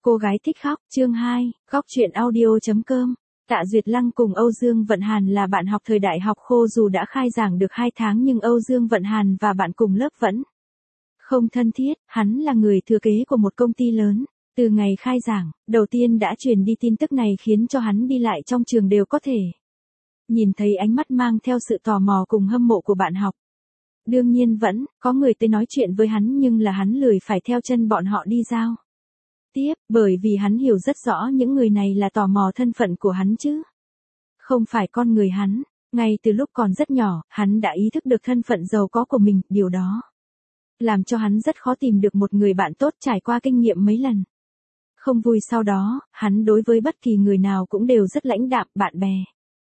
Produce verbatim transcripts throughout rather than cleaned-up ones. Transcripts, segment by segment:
Cô gái thích khóc, chương hai, khóc chuyện audio.com. Tạ Duyệt Lăng cùng Âu Dương Vận Hàn là bạn học thời đại học khô, dù đã khai giảng được hai tháng nhưng Âu Dương Vận Hàn và bạn cùng lớp vẫn không thân thiết. Hắn là người thừa kế của một công ty lớn. Từ ngày khai giảng, đầu tiên đã truyền đi tin tức này khiến cho hắn đi lại trong trường đều có thể nhìn thấy ánh mắt mang theo sự tò mò cùng hâm mộ của bạn học. Đương nhiên vẫn có người tới nói chuyện với hắn, nhưng là hắn lười phải theo chân bọn họ đi giao tiếp, bởi vì hắn hiểu rất rõ những người này là tò mò thân phận của hắn chứ không phải con người hắn. Ngay từ lúc còn rất nhỏ, hắn đã ý thức được thân phận giàu có của mình, điều đó làm cho hắn rất khó tìm được một người bạn tốt. Trải qua kinh nghiệm mấy lần không vui sau đó, hắn đối với bất kỳ người nào cũng đều rất lãnh đạm. Bạn bè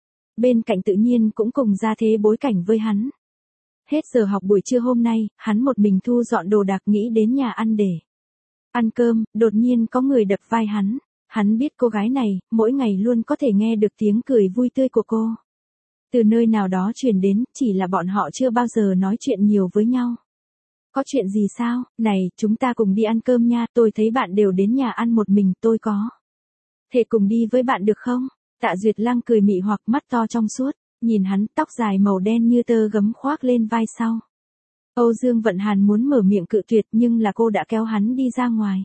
bên cạnh tự nhiên cũng cùng ra thế bối cảnh với hắn. Hết giờ học buổi trưa hôm nay, hắn một mình thu dọn đồ đạc nghĩ đến nhà ăn để ăn cơm. Đột nhiên có người đập vai hắn. Hắn biết cô gái này, mỗi ngày luôn có thể nghe được tiếng cười vui tươi của cô từ nơi nào đó truyền đến, chỉ là bọn họ chưa bao giờ nói chuyện nhiều với nhau. Có chuyện gì sao? Này, chúng ta cùng đi ăn cơm nha, tôi thấy bạn đều đến nhà ăn một mình, tôi có thể cùng đi với bạn được không? Tạ Duyệt Lăng cười mị hoặc, mắt to trong suốt, nhìn hắn, tóc dài màu đen như tơ gấm khoác lên vai sau. Âu Dương Vận Hàn muốn mở miệng cự tuyệt nhưng là cô đã kéo hắn đi ra ngoài.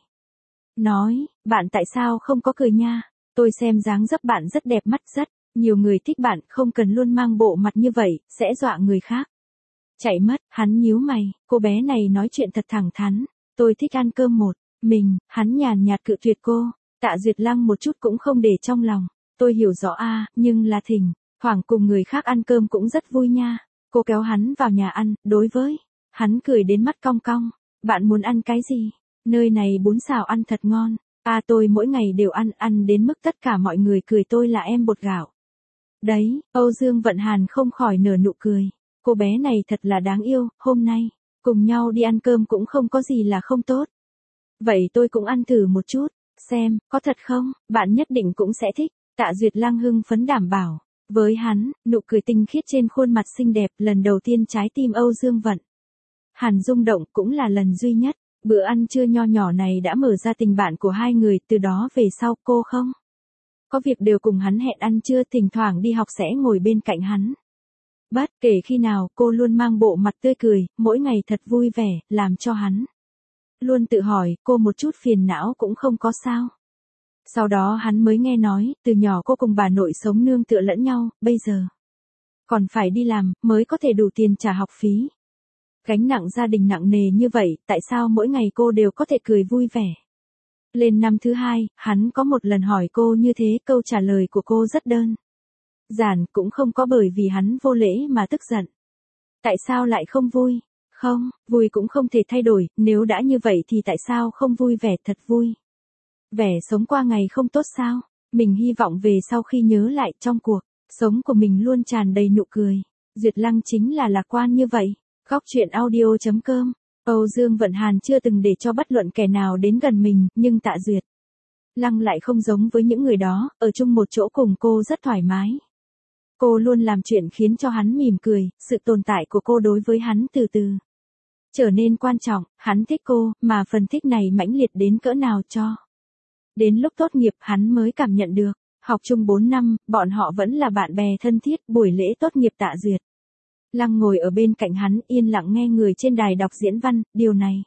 Nói, bạn tại sao không có cười nha? Tôi xem dáng dấp bạn rất đẹp mắt, rất nhiều người thích bạn, không cần luôn mang bộ mặt như vậy, sẽ dọa người khác chạy mất. Hắn nhíu mày, cô bé này nói chuyện thật thẳng thắn. Tôi thích ăn cơm một mình. Hắn nhàn nhạt cự tuyệt cô. Tạ Duyệt Lăng một chút cũng không để trong lòng. Tôi hiểu rõ a, nhưng là thỉnh thoảng cùng người khác ăn cơm cũng rất vui nha. Cô kéo hắn vào nhà ăn, đối với hắn cười đến mắt cong cong. Bạn muốn ăn cái gì? Nơi này bún xào ăn thật ngon. À, tôi mỗi ngày đều ăn, ăn đến mức tất cả mọi người cười tôi là em bột gạo. Đấy, Âu Dương Vận Hàn không khỏi nở nụ cười. Cô bé này thật là đáng yêu, hôm nay cùng nhau đi ăn cơm cũng không có gì là không tốt. Vậy tôi cũng ăn thử một chút, xem, có thật không? Bạn nhất định cũng sẽ thích. Tạ Duyệt Lăng hưng phấn đảm bảo. Với hắn, nụ cười tinh khiết trên khuôn mặt xinh đẹp, lần đầu tiên trái tim Âu Dương Vận Hàn rung động, cũng là lần duy nhất. Bữa ăn trưa nho nhỏ này đã mở ra tình bạn của hai người. Từ đó về sau cô không có việc đều cùng hắn hẹn ăn trưa, thỉnh thoảng đi học sẽ ngồi bên cạnh hắn. Bất kể khi nào, cô luôn mang bộ mặt tươi cười, mỗi ngày thật vui vẻ, làm cho hắn luôn tự hỏi, cô một chút phiền não cũng không có sao. Sau đó hắn mới nghe nói, từ nhỏ cô cùng bà nội sống nương tựa lẫn nhau, bây giờ còn phải đi làm, mới có thể đủ tiền trả học phí. Gánh nặng gia đình nặng nề như vậy, tại sao mỗi ngày cô đều có thể cười vui vẻ? Lên năm thứ hai, hắn có một lần hỏi cô như thế, câu trả lời của cô rất đơn giản, cũng không có bởi vì hắn vô lễ mà tức giận. Tại sao lại không vui? Không, vui cũng không thể thay đổi, nếu đã như vậy thì tại sao không vui vẻ thật vui? Vẻ sống qua ngày không tốt sao? Mình hy vọng về sau khi nhớ lại, trong cuộc sống của mình luôn tràn đầy nụ cười. Duyệt Lăng chính là lạc quan như vậy. Khóc chuyện audio.com. Âu Dương Vận Hàn chưa từng để cho bất luận kẻ nào đến gần mình, nhưng Tạ Duyệt Lăng lại không giống với những người đó, ở chung một chỗ cùng cô rất thoải mái. Cô luôn làm chuyện khiến cho hắn mỉm cười, sự tồn tại của cô đối với hắn từ từ trở nên quan trọng. Hắn thích cô, mà phần thích này mãnh liệt đến cỡ nào cho đến lúc tốt nghiệp hắn mới cảm nhận được. Học chung bốn năm, bọn họ vẫn là bạn bè thân thiết. Buổi lễ tốt nghiệp, Tạ Duyệt Lăng ngồi ở bên cạnh hắn, yên lặng nghe người trên đài đọc diễn văn. Điều này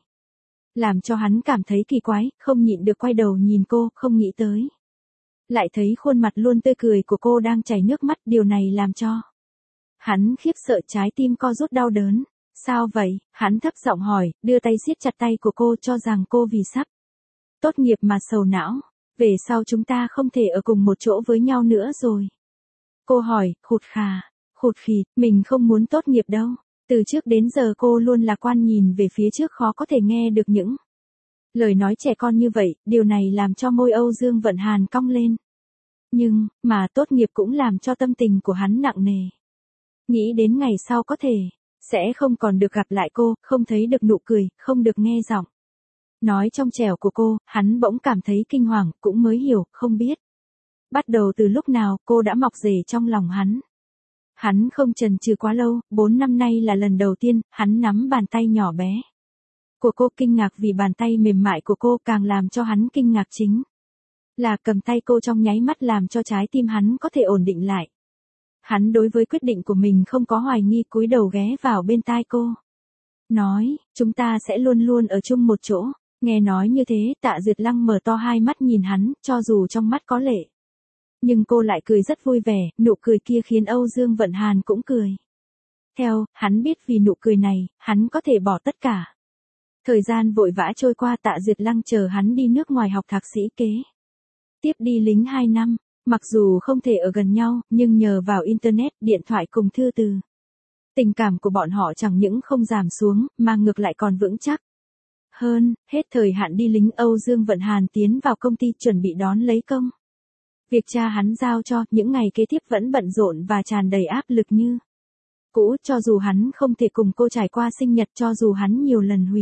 làm cho hắn cảm thấy kỳ quái, không nhịn được quay đầu nhìn cô, không nghĩ tới lại thấy khuôn mặt luôn tươi cười của cô đang chảy nước mắt. Điều này làm cho hắn khiếp sợ, trái tim co rút đau đớn. Sao vậy? Hắn thấp giọng hỏi, đưa tay siết chặt tay của cô, cho rằng cô vì sắp tốt nghiệp mà sầu não. Về sau chúng ta không thể ở cùng một chỗ với nhau nữa rồi. Cô hỏi, khụt khà, khụt khịt, mình không muốn tốt nghiệp đâu. Từ trước đến giờ cô luôn lạc quan, nhìn về phía trước, khó có thể nghe được những lời nói trẻ con như vậy. Điều này làm cho môi Âu Dương Vận Hàn cong lên. Nhưng, mà tốt nghiệp cũng làm cho tâm tình của hắn nặng nề. Nghĩ đến ngày sau có thể sẽ không còn được gặp lại cô, không thấy được nụ cười, không được nghe giọng nói trong trẻo của cô. Hắn bỗng cảm thấy kinh hoàng, cũng mới hiểu, không biết bắt đầu từ lúc nào, cô đã mọc rễ trong lòng hắn. Hắn không chần chừ quá lâu, bốn năm nay là lần đầu tiên, hắn nắm bàn tay nhỏ bé của cô, kinh ngạc vì bàn tay mềm mại của cô. Càng làm cho hắn kinh ngạc chính Là cầm tay cô trong nháy mắt làm cho trái tim hắn có thể ổn định lại. Hắn đối với quyết định của mình không có hoài nghi, cúi đầu ghé vào bên tai cô. Nói, chúng ta sẽ luôn luôn ở chung một chỗ. Nghe nói như thế, Tạ Duyệt Lăng mở to hai mắt nhìn hắn, cho dù trong mắt có lệ. Nhưng cô lại cười rất vui vẻ, nụ cười kia khiến Âu Dương Vận Hàn cũng cười. Theo, hắn biết vì nụ cười này, hắn có thể bỏ tất cả. Thời gian vội vã trôi qua, Tạ Duyệt Lăng chờ hắn đi nước ngoài học thạc sĩ kế. Tiếp đi lính hai năm, mặc dù không thể ở gần nhau, nhưng nhờ vào Internet, điện thoại cùng thư từ. Tình cảm của bọn họ chẳng những không giảm xuống, mà ngược lại còn vững chắc. Hơn, hết thời hạn đi lính, Âu Dương Vận Hàn tiến vào công ty chuẩn bị đón lấy công. Việc cha hắn giao cho, những ngày kế tiếp vẫn bận rộn và tràn đầy áp lực như cũ, cho dù hắn không thể cùng cô trải qua sinh nhật, cho dù hắn nhiều lần hủy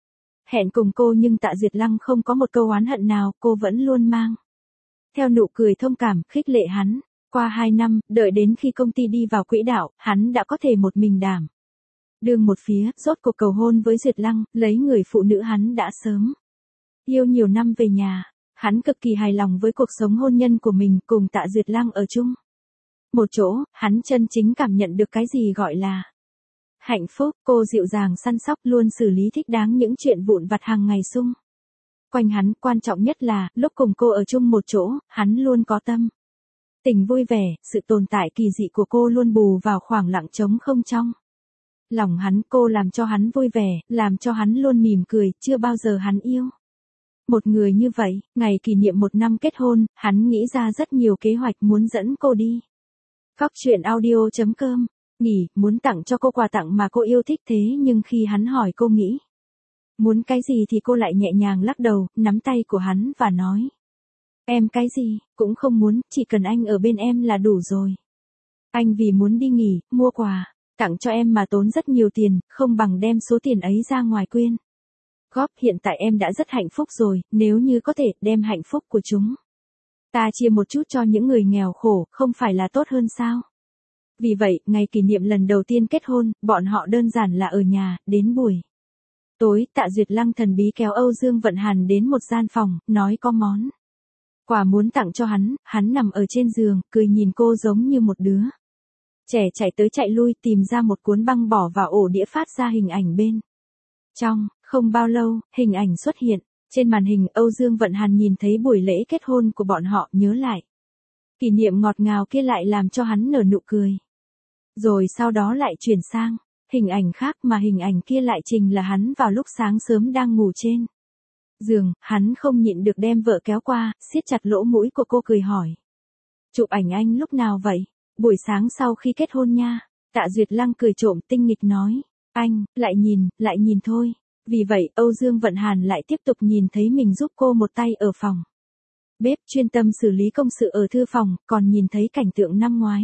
hẹn cùng cô, nhưng Tạ Duyệt Lăng không có một câu oán hận nào, cô vẫn luôn mang theo nụ cười thông cảm, khích lệ hắn. Qua hai năm, đợi đến khi công ty đi vào quỹ đạo, hắn đã có thể một mình đảm đương một phía, rốt cuộc cầu hôn với Duyệt Lăng, lấy người phụ nữ hắn đã sớm yêu nhiều năm về nhà. Hắn cực kỳ hài lòng với cuộc sống hôn nhân của mình, cùng Tạ Duyệt Lăng ở chung một chỗ, hắn chân chính cảm nhận được cái gì gọi là hạnh phúc. Cô dịu dàng săn sóc, luôn xử lý thích đáng những chuyện vụn vặt hàng ngày xung quanh hắn. Quan trọng nhất là, lúc cùng cô ở chung một chỗ, hắn luôn có tâm tình vui vẻ, sự tồn tại kỳ dị của cô luôn bù vào khoảng lặng trống không trong lòng hắn. Cô làm cho hắn vui vẻ, làm cho hắn luôn mỉm cười, chưa bao giờ hắn yêu một người như vậy. Ngày kỷ niệm một năm kết hôn, hắn nghĩ ra rất nhiều kế hoạch muốn dẫn cô đi. Cóc truyện audio chấm com, nghỉ, muốn tặng cho cô quà tặng mà cô yêu thích, thế nhưng khi hắn hỏi cô nghĩ muốn cái gì thì cô lại nhẹ nhàng lắc đầu, nắm tay của hắn và nói. Em cái gì, cũng không muốn, chỉ cần anh ở bên em là đủ rồi. Anh vì muốn đi nghỉ, mua quà tặng cho em mà tốn rất nhiều tiền, không bằng đem số tiền ấy ra ngoài quyên góp. Hiện tại em đã rất hạnh phúc rồi, nếu như có thể, đem hạnh phúc của chúng ta chia một chút cho những người nghèo khổ, không phải là tốt hơn sao? Vì vậy, ngày kỷ niệm lần đầu tiên kết hôn, bọn họ đơn giản là ở nhà. Đến buổi tối, Tạ Duyệt Lăng thần bí kéo Âu Dương Vận Hàn đến một gian phòng, nói có món quà muốn tặng cho hắn. Hắn nằm ở trên giường, cười nhìn cô giống như một đứa trẻ chạy tới chạy lui, tìm ra một cuốn băng bỏ vào ổ đĩa, phát ra hình ảnh bên trong. Không bao lâu, hình ảnh xuất hiện. Trên màn hình, Âu Dương Vận Hàn nhìn thấy buổi lễ kết hôn của bọn họ, nhớ lại kỷ niệm ngọt ngào kia, lại làm cho hắn nở nụ cười. Rồi sau đó lại chuyển sang hình ảnh khác, mà hình ảnh kia lại trình là hắn vào lúc sáng sớm đang ngủ trên giường. Hắn không nhịn được đem vợ kéo qua, siết chặt lỗ mũi của cô, cười hỏi. Chụp ảnh anh lúc nào vậy? Buổi sáng sau khi kết hôn nha. Tạ Duyệt Lăng cười trộm tinh nghịch nói. Anh, lại nhìn, lại nhìn thôi. Vì vậy, Âu Dương Vận Hàn lại tiếp tục nhìn thấy mình giúp cô một tay ở phòng bếp, chuyên tâm xử lý công sự ở thư phòng, còn nhìn thấy cảnh tượng năm ngoái.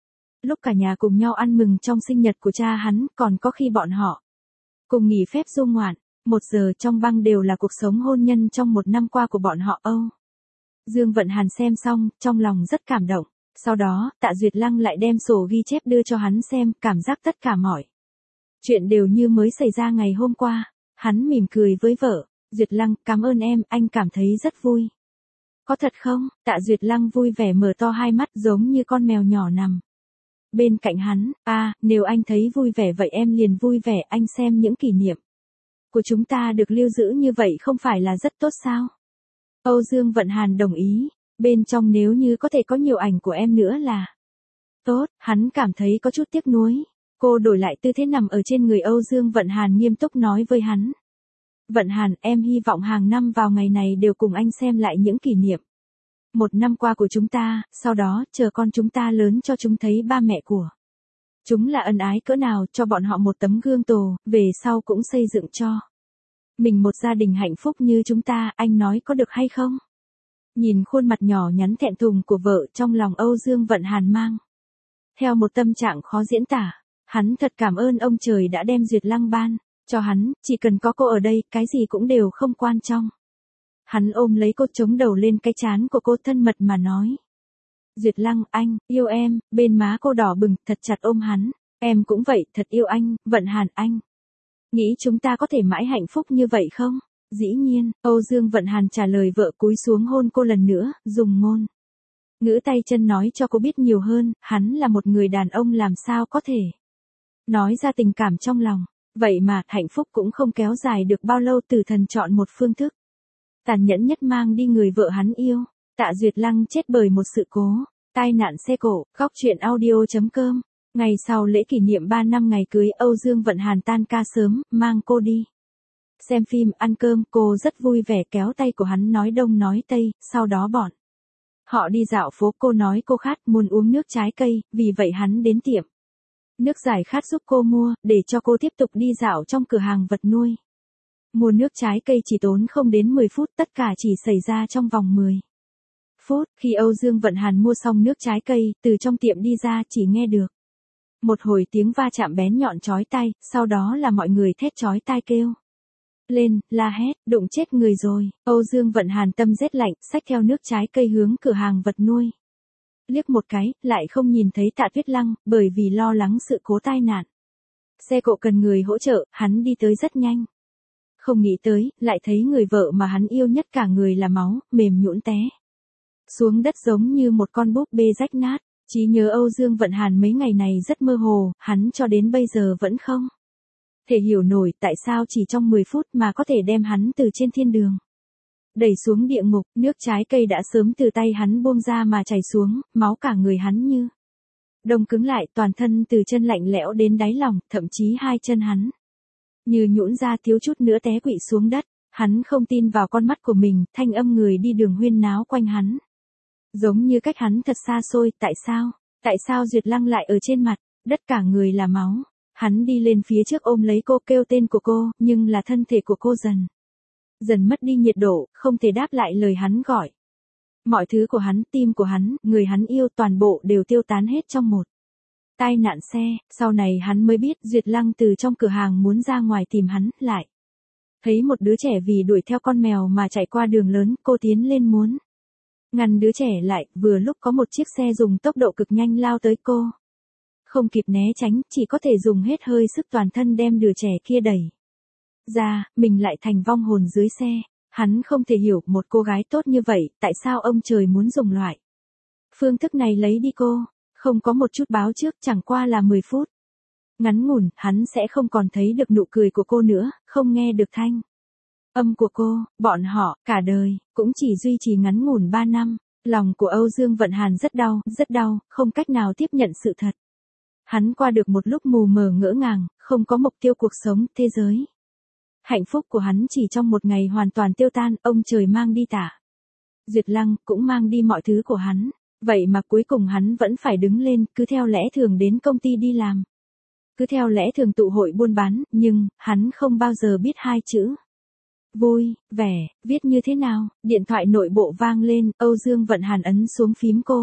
Lúc cả nhà cùng nhau ăn mừng trong sinh nhật của cha hắn, còn có khi bọn họ cùng nghỉ phép du ngoạn. Một giờ trong băng đều là cuộc sống hôn nhân trong một năm qua của bọn họ. Âu Dương Vận Hàn xem xong, trong lòng rất cảm động. Sau đó, Tạ Duyệt Lăng lại đem sổ ghi chép đưa cho hắn xem, cảm giác tất cả mọi chuyện đều như mới xảy ra ngày hôm qua. Hắn mỉm cười với vợ. Duyệt Lăng, cảm ơn em, anh cảm thấy rất vui. Có thật không? Tạ Duyệt Lăng vui vẻ mở to hai mắt, giống như con mèo nhỏ nằm bên cạnh hắn. À, nếu anh thấy vui vẻ vậy em liền vui vẻ, anh xem những kỷ niệm của chúng ta được lưu giữ như vậy không phải là rất tốt sao? Âu Dương Vận Hàn đồng ý. Bên trong nếu như có thể có nhiều ảnh của em nữa là tốt. Hắn cảm thấy có chút tiếc nuối. Cô đổi lại tư thế nằm ở trên người Âu Dương Vận Hàn, nghiêm túc nói với hắn. Vận Hàn, em hy vọng hàng năm vào ngày này đều cùng anh xem lại những kỷ niệm một năm qua của chúng ta, sau đó, chờ con chúng ta lớn cho chúng thấy ba mẹ của chúng là ân ái cỡ nào, cho bọn họ một tấm gương tổ, về sau cũng xây dựng cho mình một gia đình hạnh phúc như chúng ta, anh nói có được hay không? Nhìn khuôn mặt nhỏ nhắn thẹn thùng của vợ, trong lòng Âu Dương Vận Hàn mang theo một tâm trạng khó diễn tả. Hắn thật cảm ơn ông trời đã đem Duyệt Lăng ban cho hắn, chỉ cần có cô ở đây, cái gì cũng đều không quan trọng. Hắn ôm lấy cô, chống đầu lên cái trán của cô, thân mật mà nói. Duyệt Lăng, anh, yêu em. Bên má cô đỏ bừng, thật chặt ôm hắn. Em cũng vậy, thật yêu anh. Vận Hàn, anh nghĩ chúng ta có thể mãi hạnh phúc như vậy không? Dĩ nhiên, Âu Dương Vận Hàn trả lời vợ cúi xuống hôn cô lần nữa, dùng ngôn ngữ tay chân nói cho cô biết nhiều hơn, hắn là một người đàn ông làm sao có thể nói ra tình cảm trong lòng. Vậy mà, hạnh phúc cũng không kéo dài được bao lâu. Tử Thần chọn một phương thức tàn nhẫn nhất mang đi người vợ hắn yêu. Tạ Duyệt Lăng chết bởi một sự cố tai nạn xe cộ. Góc truyện audio chấm com. Ngày sau lễ kỷ niệm ba năm ngày cưới, Âu Dương Vận Hàn tan ca sớm, mang cô đi xem phim, ăn cơm. Cô rất vui vẻ kéo tay của hắn nói đông nói tây, sau đó bọn họ đi dạo phố. Cô nói cô khát, muốn uống nước trái cây, vì vậy hắn đến tiệm nước giải khát giúp cô mua, để cho cô tiếp tục đi dạo trong cửa hàng vật nuôi. Mua nước trái cây chỉ tốn không đến mười phút, tất cả chỉ xảy ra trong vòng mười phút. Khi Âu Dương Vận Hàn mua xong nước trái cây, từ trong tiệm đi ra chỉ nghe được một hồi tiếng va chạm bén nhọn chói tai, sau đó là mọi người thét chói tai kêu lên, la hét, đụng chết người rồi. Âu Dương Vận Hàn tâm rét lạnh, xách theo nước trái cây hướng cửa hàng vật nuôi. Liếc một cái, lại không nhìn thấy Tạ Tuyết Lăng, bởi vì lo lắng sự cố tai nạn xe cộ cần người hỗ trợ, hắn đi tới rất nhanh. Không nghĩ tới, lại thấy người vợ mà hắn yêu nhất cả người là máu, mềm nhũn té xuống đất giống như một con búp bê rách nát. Trí nhớ Âu Dương Vận Hàn mấy ngày này rất mơ hồ, hắn cho đến bây giờ vẫn không thể hiểu nổi tại sao chỉ trong mười phút mà có thể đem hắn từ trên thiên đường đẩy xuống địa ngục. Nước trái cây đã sớm từ tay hắn buông ra mà chảy xuống, máu cả người hắn như đông cứng lại, toàn thân từ chân lạnh lẽo đến đáy lòng, thậm chí hai chân hắn như nhũn ra, thiếu chút nữa té quỵ xuống đất. Hắn không tin vào con mắt của mình, thanh âm người đi đường huyên náo quanh hắn giống như cách hắn thật xa xôi. Tại sao? Tại sao Duyệt Lăng lại ở trên mặt đất cả người là máu? Hắn đi lên phía trước ôm lấy cô, kêu tên của cô, nhưng là thân thể của cô dần dần mất đi nhiệt độ, không thể đáp lại lời hắn gọi. Mọi thứ của hắn, tim của hắn, người hắn yêu, toàn bộ đều tiêu tán hết trong một tai nạn xe. Sau này hắn mới biết Duyệt Lăng từ trong cửa hàng muốn ra ngoài tìm hắn, lại thấy một đứa trẻ vì đuổi theo con mèo mà chạy qua đường lớn. Cô tiến lên muốn ngăn đứa trẻ lại, vừa lúc có một chiếc xe dùng tốc độ cực nhanh lao tới. Cô không kịp né tránh, chỉ có thể dùng hết hơi sức toàn thân đem đứa trẻ kia đẩy ra, mình lại thành vong hồn dưới xe. Hắn không thể hiểu, một cô gái tốt như vậy, tại sao ông trời muốn dùng loại phương thức này lấy đi cô. Không có một chút báo trước, chẳng qua là mười phút ngắn ngủn, hắn sẽ không còn thấy được nụ cười của cô nữa, không nghe được thanh âm của cô. Bọn họ, cả đời, cũng chỉ duy trì ngắn ngủn ba năm. Lòng của Âu Dương Vận Hàn rất đau, rất đau, không cách nào tiếp nhận sự thật. Hắn qua được một lúc mù mờ ngỡ ngàng, không có mục tiêu cuộc sống, thế giới hạnh phúc của hắn chỉ trong một ngày hoàn toàn tiêu tan. Ông trời mang đi Tạ Duyệt Lăng, cũng mang đi mọi thứ của hắn. Vậy mà cuối cùng hắn vẫn phải đứng lên, cứ theo lẽ thường đến công ty đi làm, cứ theo lẽ thường tụ hội buôn bán, nhưng hắn không bao giờ biết hai chữ vui, vẻ, viết như thế nào. Điện thoại nội bộ vang lên, Âu Dương Vận Hàn ấn xuống phím cô.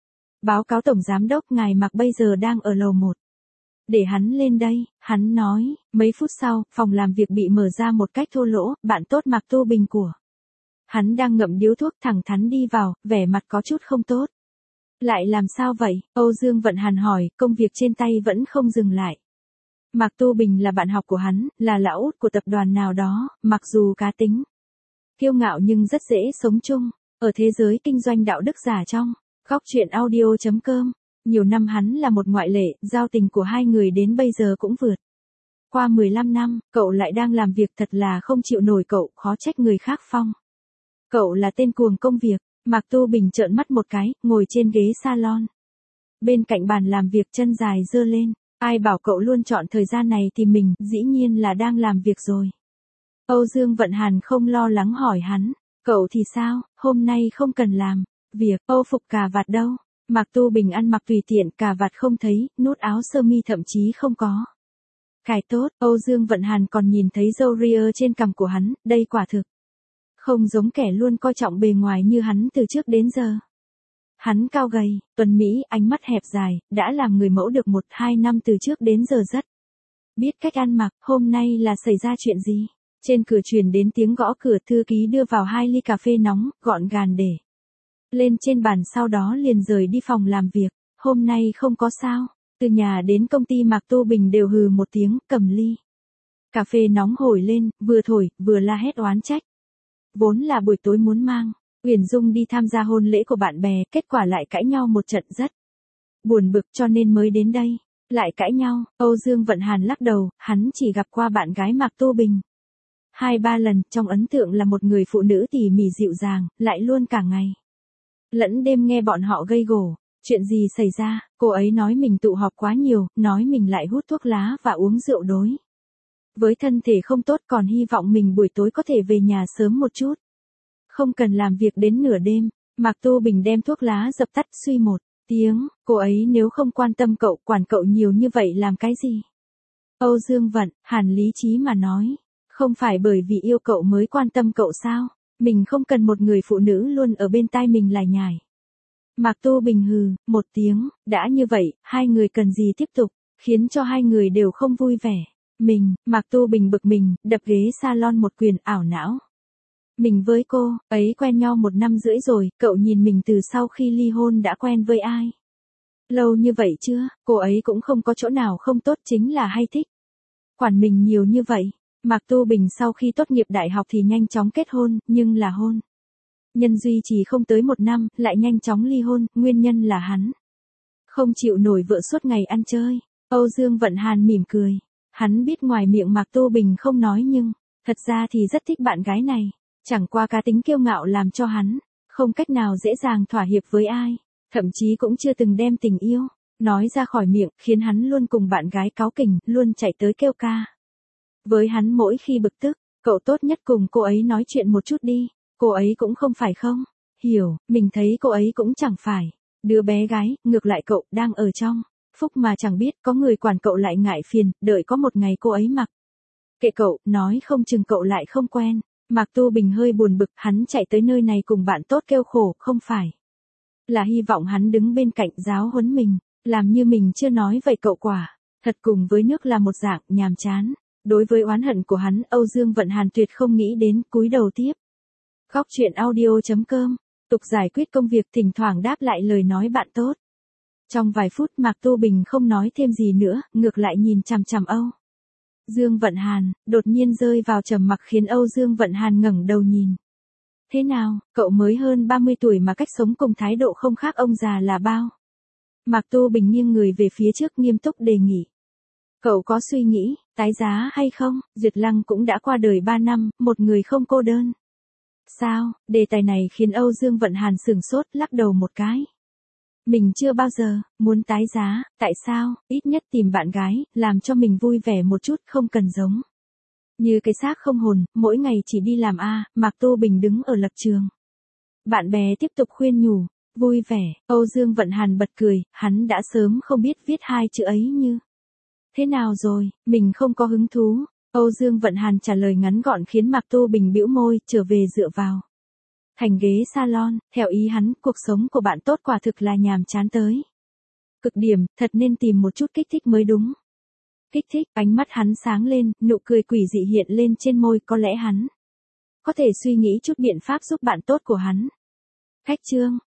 Báo cáo tổng giám đốc, ngài Mạc bây giờ đang ở lầu một. Để hắn lên đây, hắn nói. Mấy phút sau, phòng làm việc bị mở ra một cách thô lỗ, bạn tốt Mạc Tu Bình của hắn đang ngậm điếu thuốc, thẳng thắn đi vào, vẻ mặt có chút không tốt. Lại làm sao vậy? Âu Dương Vận Hàn hỏi, công việc trên tay vẫn không dừng lại. Mạc Tu Bình là bạn học của hắn, là lão út của tập đoàn nào đó, mặc dù cá tính kiêu ngạo nhưng rất dễ sống chung ở thế giới kinh doanh đạo đức giả trong. Góc truyện audio chấm com. Nhiều năm hắn là một ngoại lệ, giao tình của hai người đến bây giờ cũng vượt qua mười lăm năm. Cậu lại đang làm việc thật là không chịu nổi cậu, khó trách người khác phong cậu là tên cuồng công việc. Mạc Tu Bình trợn mắt một cái, ngồi trên ghế salon bên cạnh bàn làm việc, chân dài giơ lên. Ai bảo cậu luôn chọn thời gian này tìm mình, dĩ nhiên là đang làm việc rồi. Âu Dương Vận Hàn không lo lắng hỏi hắn, cậu thì sao, hôm nay không cần làm việc. Âu phục cà vạt đâu? Mạc Tu Bình ăn mặc tùy tiện, cà vạt không thấy, nút áo sơ mi thậm chí không có cài tốt. Âu Dương Vận Hàn còn nhìn thấy râu ria trên cằm của hắn, đây quả thực không giống kẻ luôn coi trọng bề ngoài như hắn từ trước đến giờ. Hắn cao gầy, tuấn mỹ, ánh mắt hẹp dài, đã làm người mẫu được một hai năm, từ trước đến giờ rất biết cách ăn mặc. Hôm nay là xảy ra chuyện gì? Trên cửa truyền đến tiếng gõ cửa, thư ký đưa vào hai ly cà phê nóng, gọn gàng để lên trên bàn, sau đó liền rời đi phòng làm việc. Hôm nay không có sao. Từ nhà đến công ty Mạc Tu Bình đều hừ một tiếng, cầm ly Cà phê nóng hổi lên, vừa thổi, vừa la hét oán trách. Vốn là buổi tối muốn mang Uyển Dung đi tham gia hôn lễ của bạn bè, kết quả lại cãi nhau một trận rất buồn bực cho nên mới đến đây. Lại cãi nhau, Âu Dương Vận Hàn lắc đầu, hắn chỉ gặp qua bạn gái Mạc Tu Bình hai ba lần, trong ấn tượng là một người phụ nữ tỉ mỉ dịu dàng, lại luôn cả ngày lẫn đêm nghe bọn họ gây gổ. Chuyện gì xảy ra? Cô ấy nói mình tụ họp quá nhiều, nói mình lại hút thuốc lá và uống rượu đối với thân thể không tốt, còn hy vọng mình buổi tối có thể về nhà sớm một chút. Không cần làm việc đến nửa đêm. Mạc Tu Bình đem thuốc lá dập tắt, suy một tiếng, cô ấy nếu không quan tâm cậu, quản cậu nhiều như vậy làm cái gì? Âu Dương Vận Hàn lý trí mà nói, không phải bởi vì yêu cậu mới quan tâm cậu sao? Mình không cần một người phụ nữ luôn ở bên tai mình lải nhải. Mạc Tu Bình hừ một tiếng, đã như vậy, hai người cần gì tiếp tục, khiến cho hai người đều không vui vẻ. Mình, Mạc Tu Bình bực mình, đập ghế salon một quyền, ảo não. Mình với cô ấy quen nhau một năm rưỡi rồi, cậu nhìn mình từ sau khi ly hôn đã quen với ai? Lâu như vậy chưa, cô ấy cũng không có chỗ nào không tốt, chính là hay thích quản mình nhiều như vậy. Mạc Tu Bình sau khi tốt nghiệp đại học thì nhanh chóng kết hôn, nhưng là hôn nhân duy trì không tới một năm, lại nhanh chóng ly hôn, nguyên nhân là hắn không chịu nổi vợ suốt ngày ăn chơi. Âu Dương Vận Hàn mỉm cười, hắn biết ngoài miệng Mạc Tu Bình không nói nhưng thật ra thì rất thích bạn gái này, chẳng qua cá tính kiêu ngạo làm cho hắn không cách nào dễ dàng thỏa hiệp với ai, thậm chí cũng chưa từng đem tình yêu nói ra khỏi miệng, khiến hắn luôn cùng bạn gái cáu kỉnh, luôn chạy tới kêu ca với hắn mỗi khi bực tức. Cậu tốt nhất cùng cô ấy nói chuyện một chút đi, cô ấy cũng không phải không hiểu, mình thấy cô ấy cũng chẳng phải đứa bé gái, ngược lại cậu đang ở trong phúc mà chẳng biết, có người quản cậu lại ngại phiền, đợi có một ngày cô ấy mặc kệ cậu, nói không chừng cậu lại không quen. Mạc Tu Bình hơi buồn bực, hắn chạy tới nơi này cùng bạn tốt kêu khổ, không phải là hy vọng hắn đứng bên cạnh giáo huấn mình, làm như mình chưa nói vậy. Cậu quả thật cùng với nước là một dạng nhàm chán. Đối với oán hận của hắn, Âu Dương Vận Hàn tuyệt không nghĩ đến, cúi đầu tiếp. Góc truyện audio.com, tục giải quyết công việc, thỉnh thoảng đáp lại lời nói bạn tốt. Trong vài phút Mạc Tu Bình không nói thêm gì nữa, ngược lại nhìn chằm chằm Âu Dương Vận Hàn, đột nhiên rơi vào trầm mặc khiến Âu Dương Vận Hàn ngẩng đầu nhìn. Thế nào, cậu mới hơn ba mươi tuổi mà cách sống cùng thái độ không khác ông già là bao? Mạc Tu Bình nghiêng người về phía trước, nghiêm túc đề nghị. Cậu có suy nghĩ tái giá hay không? Duyệt Lăng cũng đã qua đời ba năm, một người không cô đơn. Sao? Đề tài này khiến Âu Dương Vận Hàn sửng sốt, lắc đầu một cái. Mình chưa bao giờ muốn tái giá, tại sao? Ít nhất tìm bạn gái, làm cho mình vui vẻ một chút, không cần giống như cái xác không hồn, mỗi ngày chỉ đi làm a. À. Mạc Tu Bình đứng ở lập trường. Bạn bè tiếp tục khuyên nhủ, vui vẻ. Âu Dương Vận Hàn bật cười, hắn đã sớm không biết viết hai chữ ấy như thế nào rồi, mình không có hứng thú. Âu Dương Vận Hàn trả lời ngắn gọn khiến Mạc Tu Bình bĩu môi, trở về dựa vào thành ghế salon. Theo ý hắn, cuộc sống của bạn tốt quả thực là nhàm chán tới cực điểm, thật nên tìm một chút kích thích mới đúng. Kích thích? Ánh mắt hắn sáng lên, nụ cười quỷ dị hiện lên trên môi, có lẽ hắn có thể suy nghĩ chút biện pháp giúp bạn tốt của hắn. Khách trương,